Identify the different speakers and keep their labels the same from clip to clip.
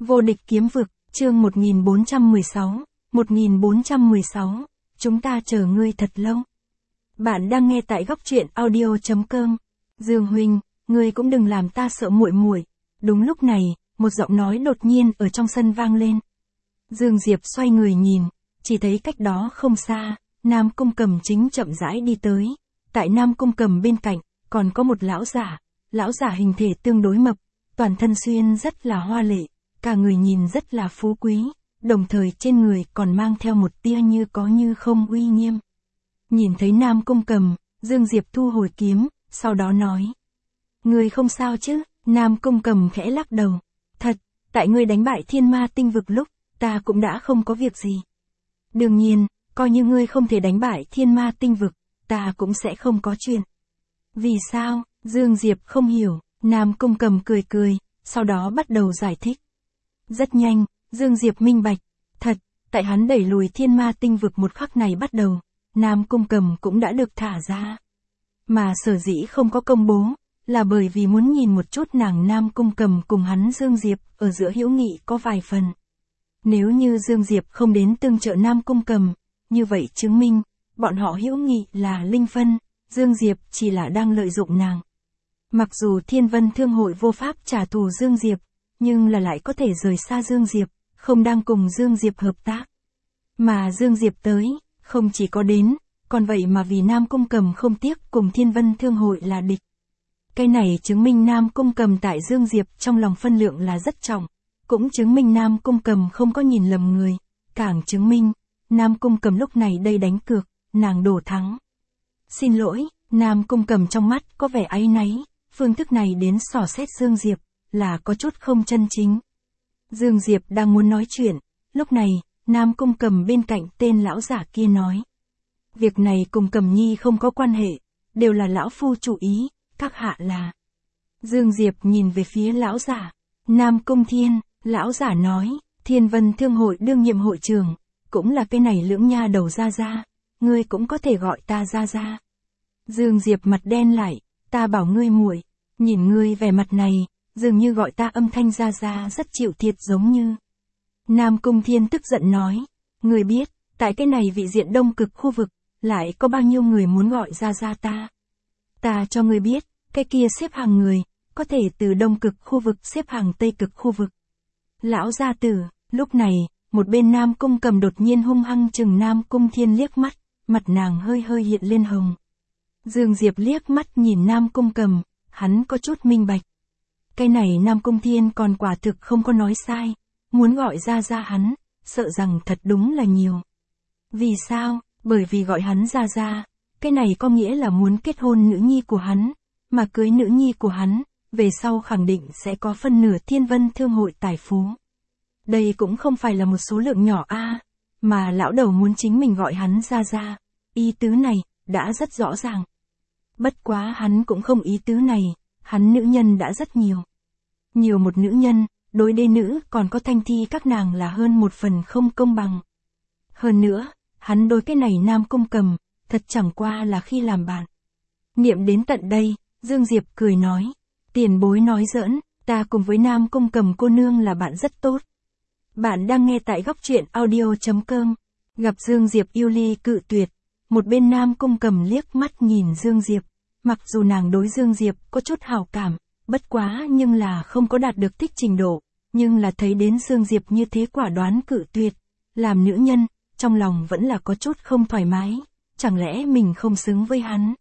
Speaker 1: Vô địch kiếm vực, chương 1416, chúng ta chờ ngươi thật lâu. Bạn đang nghe tại góc truyện audio.com. Dương huynh, ngươi cũng đừng làm ta sợ muội muội. Đúng lúc này, một giọng nói đột nhiên ở trong sân vang lên. Dương Diệp xoay người nhìn, chỉ thấy cách đó không xa, Nam Cung Cầm chính chậm rãi đi tới. Tại Nam Cung Cầm bên cạnh, còn có một lão giả hình thể tương đối mập, toàn thân xuyên rất là hoa lệ, cả người nhìn rất là phú quý, đồng thời trên người còn mang theo một tia như có như không uy nghiêm. Nhìn thấy Nam Cung Cầm, Dương Diệp thu hồi kiếm, sau đó nói. Ngươi không sao chứ? Nam Cung Cầm khẽ lắc đầu. Thật, tại ngươi đánh bại thiên ma tinh vực lúc, ta cũng đã không có việc gì. Đương nhiên, coi như ngươi không thể đánh bại thiên ma tinh vực, ta cũng sẽ không có chuyện. Vì sao? Dương Diệp không hiểu, Nam Cung Cầm cười, sau đó bắt đầu giải thích. Rất nhanh, Dương Diệp minh bạch. Thật, tại hắn đẩy lùi thiên ma tinh vực một khắc này bắt đầu, Nam Cung Cầm cũng đã được thả ra. Mà sở dĩ không có công bố, là bởi vì muốn nhìn một chút nàng Nam Cung Cầm cùng hắn Dương Diệp ở giữa hữu nghị có vài phần. Nếu như Dương Diệp không đến tương trợ Nam Cung Cầm, như vậy chứng minh, bọn họ hữu nghị là linh phân, Dương Diệp chỉ là đang lợi dụng nàng. Mặc dù Thiên Vân Thương hội vô pháp trả thù Dương Diệp, nhưng là lại có thể rời xa Dương Diệp, không đang cùng Dương Diệp hợp tác. Mà Dương Diệp tới, không chỉ có đến, còn vậy mà vì Nam Cung Cầm không tiếc cùng Thiên Vân Thương hội là địch. Cái này chứng minh Nam Cung Cầm tại Dương Diệp trong lòng phân lượng là rất trọng, cũng chứng minh Nam Cung Cầm không có nhìn lầm người, càng chứng minh, Nam Cung Cầm lúc này đây đánh cược, nàng đổ thắng. Xin lỗi, Nam Cung Cầm trong mắt có vẻ áy náy, phương thức này đến xỏ xét Dương Diệp, là có chút không chân chính. Dương Diệp đang muốn nói chuyện, lúc này, Nam Cung Cầm bên cạnh tên lão giả kia nói. Việc này cùng Cầm Nhi không có quan hệ, đều là lão phu chủ ý, các hạ là. Dương Diệp nhìn về phía lão giả, Nam Cung Thiên, lão giả nói, Thiên Vân Thương hội đương nhiệm hội trưởng, cũng là cái này lưỡng nha đầu ra, ngươi cũng có thể gọi ta ra. Dương Diệp mặt đen lại, ta bảo ngươi muội, nhìn ngươi vẻ mặt này, dường như gọi ta âm thanh ra rất chịu thiệt giống như. Nam Cung Thiên tức giận nói, ngươi biết, tại cái này vị diện đông cực khu vực, lại có bao nhiêu người muốn gọi ra ta. Ta cho ngươi biết, cái kia xếp hàng người, có thể từ đông cực khu vực xếp hàng tây cực khu vực. Lão gia tử, lúc này, một bên Nam Cung Cầm đột nhiên hung hăng chừng Nam Cung Thiên liếc mắt, mặt nàng hơi hiện lên hồng. Dương Diệp liếc mắt nhìn Nam Cung Cầm, hắn có chút minh bạch. Cái này Nam Cung Thiên còn quả thực không có nói sai, muốn gọi ra hắn, sợ rằng thật đúng là nhiều. Vì sao? Bởi vì gọi hắn ra, cái này có nghĩa là muốn kết hôn nữ nhi của hắn, mà cưới nữ nhi của hắn, về sau khẳng định sẽ có phân nửa Thiên Vân Thương hội tài phú. Đây cũng không phải là một số lượng nhỏ mà lão đầu muốn chính mình gọi hắn ra, ý tứ này, đã rất rõ ràng. Bất quá hắn cũng không ý tứ này, hắn nữ nhân đã rất nhiều. Nhiều một nữ nhân, đối đê nữ còn có thanh thi các nàng là hơn một phần không công bằng. Hơn nữa, hắn đối cái này Nam Cung Cầm, thật chẳng qua là khi làm bạn. Niệm đến tận đây, Dương Diệp cười nói, tiền bối nói giỡn, ta cùng với Nam Cung Cầm cô nương là bạn rất tốt. Bạn đang nghe tại góc truyện audio.com, gặp Dương Diệp yêu ly cự tuyệt, một bên Nam Cung Cầm liếc mắt nhìn Dương Diệp, mặc dù nàng đối Dương Diệp có chút hảo cảm, bất quá nhưng là không có đạt được thích trình độ, nhưng là thấy đến Dương Diệp như thế quả đoán cự tuyệt, làm nữ nhân, trong lòng vẫn là có chút không thoải mái, chẳng lẽ mình không xứng với hắn.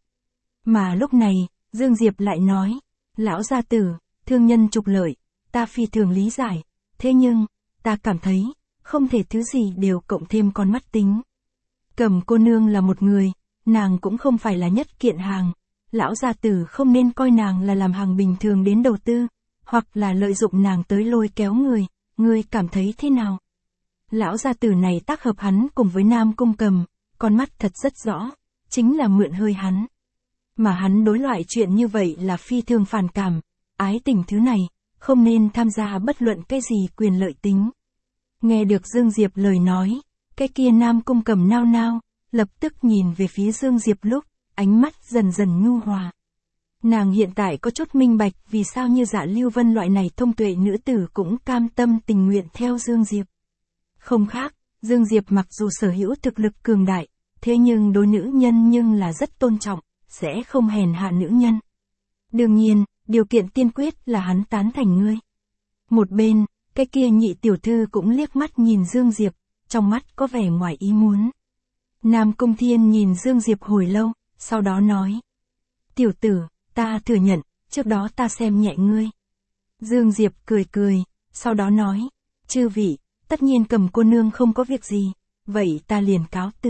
Speaker 1: Mà lúc này, Dương Diệp lại nói, lão gia tử, thương nhân trục lợi, ta phi thường lý giải, thế nhưng, ta cảm thấy, không thể thứ gì đều cộng thêm con mắt tính. Cầm cô nương là một người, nàng cũng không phải là nhất kiện hàng, lão gia tử không nên coi nàng là làm hàng bình thường đến đầu tư, hoặc là lợi dụng nàng tới lôi kéo người, ngươi cảm thấy thế nào? Lão gia tử này tác hợp hắn cùng với Nam Cung Cầm, con mắt thật rất rõ, chính là mượn hơi hắn. Mà hắn đối loại chuyện như vậy là phi thường phản cảm, ái tình thứ này, không nên tham gia bất luận cái gì quyền lợi tính. Nghe được Dương Diệp lời nói, cái kia Nam Cung Cầm nao, lập tức nhìn về phía Dương Diệp lúc, ánh mắt dần nhu hòa. Nàng hiện tại có chút minh bạch vì sao như Dạ Lưu Vân loại này thông tuệ nữ tử cũng cam tâm tình nguyện theo Dương Diệp. Không khác, Dương Diệp mặc dù sở hữu thực lực cường đại, thế nhưng đối nữ nhân nhưng là rất tôn trọng, sẽ không hèn hạ nữ nhân. Đương nhiên, điều kiện tiên quyết là hắn tán thành ngươi. Một bên, cái kia nhị tiểu thư cũng liếc mắt nhìn Dương Diệp, trong mắt có vẻ ngoài ý muốn. Nam Cung Thiên nhìn Dương Diệp hồi lâu, sau đó nói. Tiểu tử, ta thừa nhận, trước đó ta xem nhẹ ngươi. Dương Diệp cười cười, sau đó nói. Chư vị, tất nhiên Cầm cô nương không có việc gì, vậy ta liền cáo từ.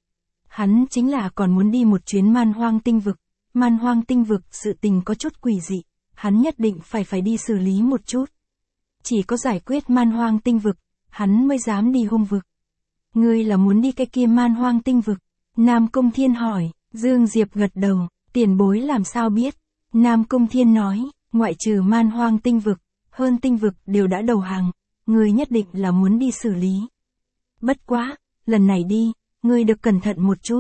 Speaker 1: Hắn chính là còn muốn đi một chuyến Man Hoang Tinh Vực. Man Hoang Tinh Vực sự tình có chút quỷ dị, hắn nhất định phải đi xử lý một chút. Chỉ có giải quyết Man Hoang Tinh Vực, hắn mới dám đi Hung Vực. Ngươi là muốn đi cái kia Man Hoang Tinh Vực? Nam Cung Thiên hỏi. Dương Diệp gật đầu. Tiền bối làm sao biết? Nam Cung Thiên nói, ngoại trừ Man Hoang Tinh Vực, hơn tinh vực đều đã đầu hàng, ngươi nhất định là muốn đi xử lý. Bất quá, lần này đi, ngươi được cẩn thận một chút.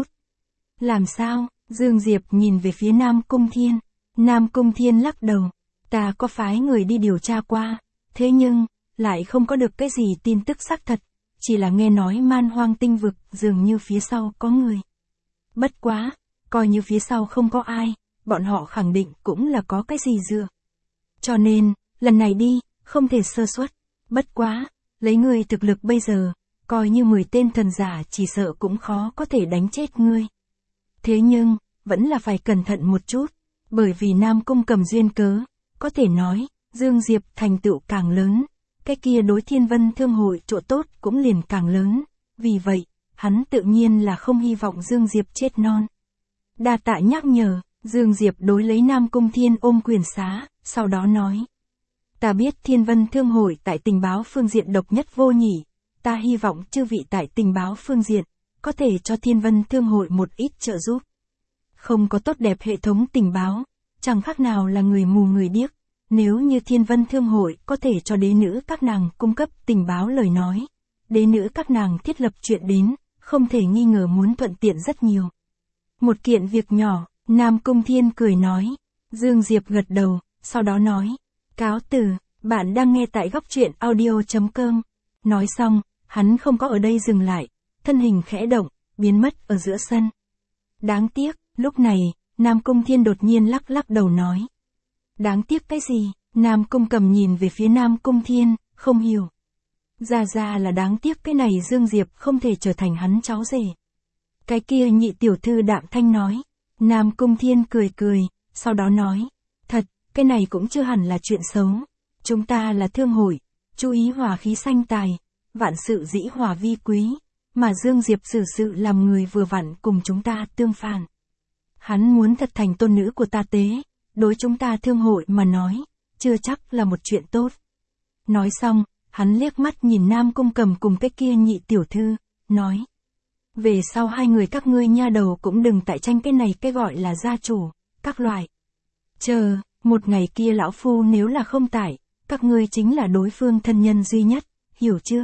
Speaker 1: Làm sao? Dương Diệp nhìn về phía Nam Cung Thiên. Nam Cung Thiên lắc đầu. Ta có phái người đi điều tra qua, thế nhưng, lại không có được cái gì tin tức xác thật, chỉ là nghe nói Man Hoang Tinh Vực dường như phía sau có người. Bất quá, coi như phía sau không có ai, bọn họ khẳng định cũng là có cái gì dựa. Cho nên, lần này đi, không thể sơ suất. Bất quá, lấy ngươi thực lực bây giờ, coi như 10 tên thần giả chỉ sợ cũng khó có thể đánh chết ngươi. Thế nhưng, vẫn là phải cẩn thận một chút, bởi vì Nam Cung Cầm duyên cớ, có thể nói, Dương Diệp thành tựu càng lớn, cái kia đối Thiên Vân Thương Hội chỗ tốt cũng liền càng lớn, vì vậy, hắn tự nhiên là không hy vọng Dương Diệp chết non. Đa tạ nhắc nhở, Dương Diệp đối lấy Nam Cung Thiên ôm quyền xá, sau đó nói. Ta biết Thiên Vân Thương Hội tại tình báo phương diện độc nhất vô nhị, ta hy vọng chư vị tại tình báo phương diện, có thể cho Thiên Vân Thương Hội một ít trợ giúp. Không có tốt đẹp hệ thống tình báo, chẳng khác nào là người mù người điếc, nếu như Thiên Vân Thương Hội có thể cho đế nữ các nàng cung cấp tình báo lời nói, đế nữ các nàng thiết lập chuyện đến, không thể nghi ngờ muốn thuận tiện rất nhiều. Một kiện việc nhỏ, Nam Cung Thiên cười nói. Dương Diệp gật đầu, sau đó nói. Cáo từ, bạn đang nghe tại góc truyện audio.com. Nói xong, hắn không có ở đây dừng lại, thân hình khẽ động, biến mất ở giữa sân. Đáng tiếc, lúc này, Nam Cung Thiên đột nhiên lắc lắc đầu nói. Đáng tiếc cái gì? Nam Cung Cầm nhìn về phía Nam Cung Thiên, không hiểu. Ra là đáng tiếc cái này Dương Diệp không thể trở thành hắn cháu rể. Cái kia nhị tiểu thư đạm thanh nói. Nam Cung Thiên cười cười, sau đó nói. Thật, cái này cũng chưa hẳn là chuyện xấu. Chúng ta là thương hội, chú ý hòa khí sanh tài, vạn sự dĩ hòa vi quý, mà Dương Diệp xử sự làm người vừa vặn cùng chúng ta tương phản. Hắn muốn thật thành tôn nữ của ta tế, đối chúng ta thương hội mà nói, chưa chắc là một chuyện tốt. Nói xong, hắn liếc mắt nhìn Nam Cung Cầm cùng cái kia nhị tiểu thư, nói. Về sau hai người các ngươi nha đầu cũng đừng tại tranh cái này cái gọi là gia chủ, các loại. Chờ, một ngày kia lão phu nếu là không tại, các ngươi chính là đối phương thân nhân duy nhất, hiểu chưa?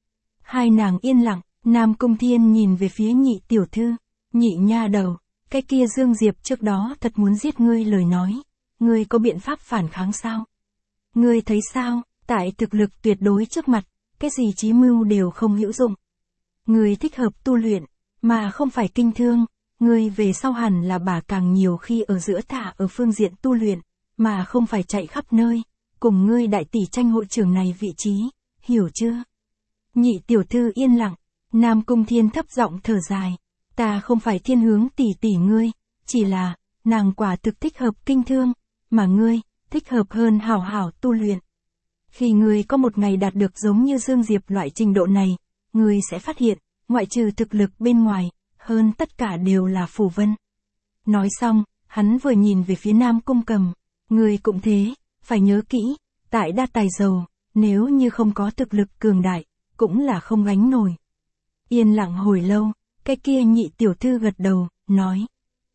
Speaker 1: Hai nàng yên lặng, Nam Cung Thiên nhìn về phía nhị tiểu thư, nhị nha đầu, cái kia Dương Diệp trước đó thật muốn giết ngươi lời nói, ngươi có biện pháp phản kháng sao? Ngươi thấy sao, tại thực lực tuyệt đối trước mặt, cái gì chí mưu đều không hữu dụng. Ngươi thích hợp tu luyện, mà không phải kinh thương, ngươi về sau hẳn là bà càng nhiều khi ở giữa thả ở phương diện tu luyện, mà không phải chạy khắp nơi, cùng ngươi đại tỷ tranh hội trưởng này vị trí, hiểu chưa? Nhị tiểu thư yên lặng, Nam Cung Thiên thấp giọng thở dài, ta không phải thiên hướng tỷ tỷ ngươi, chỉ là, nàng quả thực thích hợp kinh thương, mà ngươi, thích hợp hơn hảo hảo tu luyện. Khi ngươi có một ngày đạt được giống như Dương Diệp loại trình độ này, ngươi sẽ phát hiện, ngoại trừ thực lực bên ngoài, hơn tất cả đều là phù vân. Nói xong, hắn vừa nhìn về phía Nam Cung Cầm, ngươi cũng thế, phải nhớ kỹ, tại đa tài giàu, nếu như không có thực lực cường đại, cũng là không gánh nổi. Yên lặng hồi lâu, cái kia nhị tiểu thư gật đầu, nói.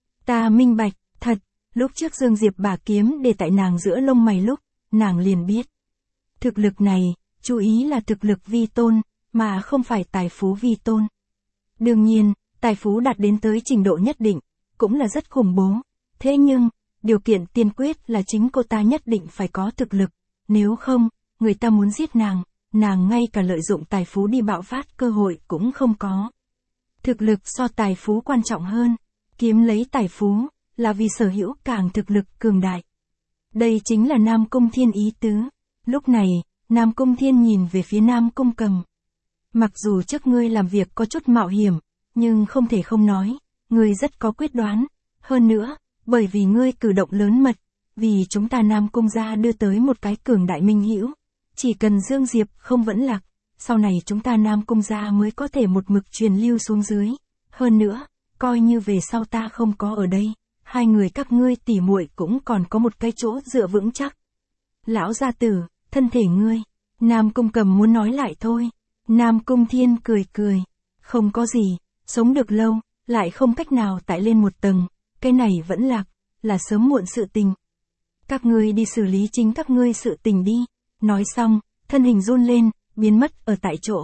Speaker 1: Ta minh bạch, thật, lúc trước Dương Diệp bả kiếm để tại nàng giữa lông mày lúc, nàng liền biết. Thực lực này, chú ý là thực lực vi tôn, mà không phải tài phú vi tôn. Đương nhiên, tài phú đạt đến tới trình độ nhất định, cũng là rất khủng bố. Thế nhưng, điều kiện tiên quyết là chính cô ta nhất định phải có thực lực, nếu không, người ta muốn giết nàng ngay cả lợi dụng tài phú đi bạo phát cơ hội cũng không có. Thực lực so tài phú quan trọng hơn, kiếm lấy tài phú, là vì sở hữu càng thực lực cường đại. Đây chính là Nam Cung Thiên ý tứ. Lúc này, Nam Cung Thiên nhìn về phía Nam Cung Cầm. Mặc dù trước ngươi làm việc có chút mạo hiểm, nhưng không thể không nói, ngươi rất có quyết đoán. Hơn nữa, bởi vì ngươi cử động lớn mật, vì chúng ta Nam Cung gia đưa tới một cái cường đại minh hữu. Chỉ cần Dương Diệp không vẫn lạc, sau này chúng ta Nam Cung gia mới có thể một mực truyền lưu xuống dưới. Hơn nữa, coi như về sau ta không có ở đây, hai người các ngươi tỉ muội cũng còn có một cái chỗ dựa vững chắc. Lão gia tử, thân thể ngươi. Nam Cung Cầm muốn nói lại thôi. Nam Cung Thiên cười cười. Không có gì, sống được lâu, lại không cách nào tải lên một tầng, cái này vẫn lạc, là sớm muộn sự tình. Các ngươi đi xử lý chính các ngươi sự tình đi. Nói xong, thân hình run lên, biến mất ở tại chỗ.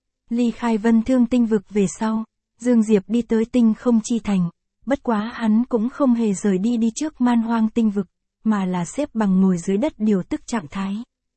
Speaker 1: Ly khai Vân Thương tinh vực về sau, Dương Diệp đi tới Tinh Không Chi Thành, bất quá hắn cũng không hề rời đi trước Man Hoang tinh vực, mà là xếp bằng ngồi dưới đất điều tức trạng thái.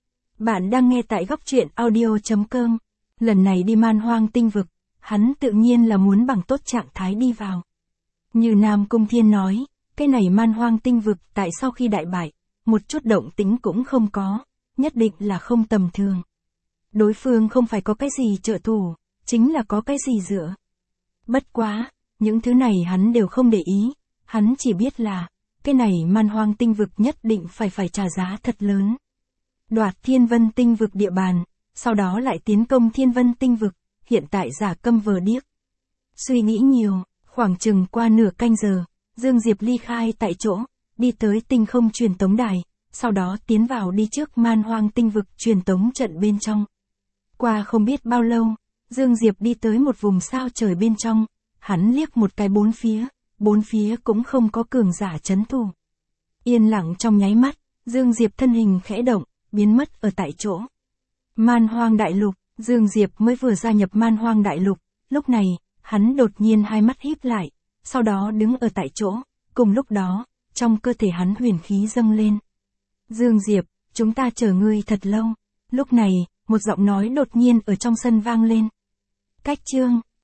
Speaker 1: Bạn đang nghe tại góc truyện audio.com. Lần này đi Man Hoang tinh vực, hắn tự nhiên là muốn bằng tốt trạng thái đi vào. Như Nam Cung Thiên nói, cái này Man Hoang tinh vực tại sau khi đại bại, một chút động tĩnh cũng không có, nhất định là không tầm thường. Đối phương không phải có cái gì trợ thủ, chính là có cái gì dựa. Bất quá, những thứ này hắn đều không để ý, hắn chỉ biết là, cái này Man Hoang tinh vực nhất định phải trả giá thật lớn. Đoạt Thiên Vân tinh vực địa bàn, sau đó lại tiến công Thiên Vân tinh vực, hiện tại giả câm vờ điếc. Suy nghĩ nhiều, khoảng chừng qua nửa canh giờ, Dương Diệp ly khai tại chỗ, đi tới Tinh Không truyền tống đài, sau đó tiến vào đi trước Man Hoang tinh vực truyền tống trận bên trong. Qua không biết bao lâu, Dương Diệp đi tới một vùng sao trời bên trong, hắn liếc một cái bốn phía cũng không có cường giả trấn thủ. Yên lặng trong nháy mắt, Dương Diệp thân hình khẽ động, biến mất ở tại chỗ. Man Hoang đại lục, Dương Diệp mới vừa gia nhập Man Hoang đại lục, lúc này, hắn đột nhiên hai mắt híp lại, sau đó đứng ở tại chỗ, cùng lúc đó, trong cơ thể hắn huyền khí dâng lên. Dương Diệp, chúng ta chờ ngươi thật lâu. Lúc này, một giọng nói đột nhiên ở trong sân vang lên. Cách chương